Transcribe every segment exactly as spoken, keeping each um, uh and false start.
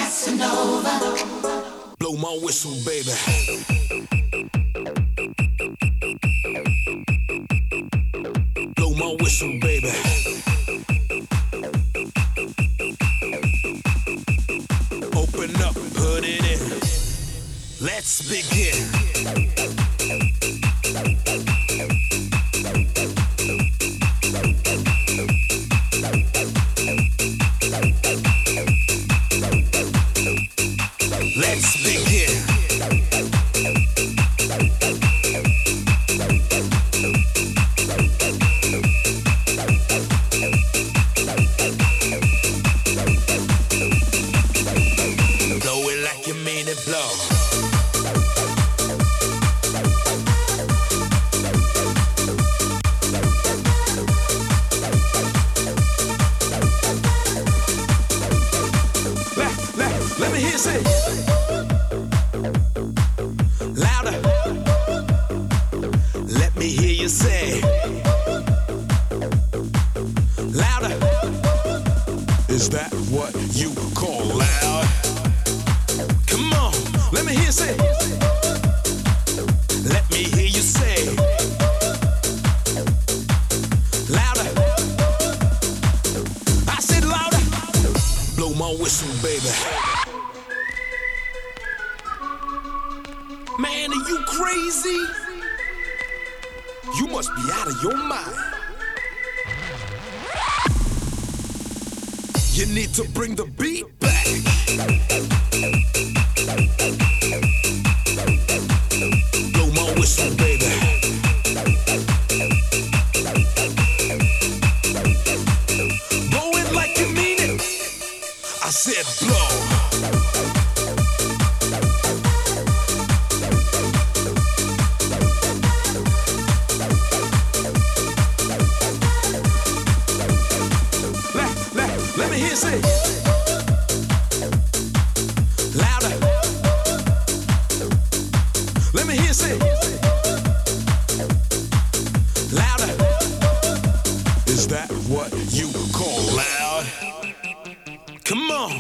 Blow my whistle, baby. Blow my whistle, baby. Open up, put it in. Let's begin. Let's begin. Blow it like you mean it, blow. Let, let, let me hear you say. Louder. Let me hear you say. Louder. Is that what you call loud? Come on, let me hear you say. Let me hear you say. Louder. I said louder. Blow my whistle, baby. Man, are you crazy? You must be out of your mind. You need to bring the beat back. Blow my whistle, baby. Blow it like you mean it. I said blow. Let me hear you say. Louder. Let me hear you say. Louder. Is that what you call loud? Come on.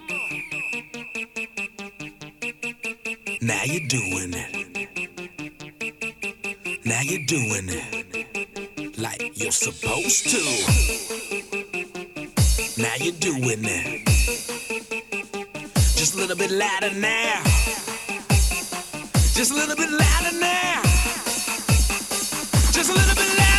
Now you're doing it. Now you're doing it like you're supposed to. Now you're doing it. Just a little bit louder now. Just a little bit louder now. Just a little bit louder.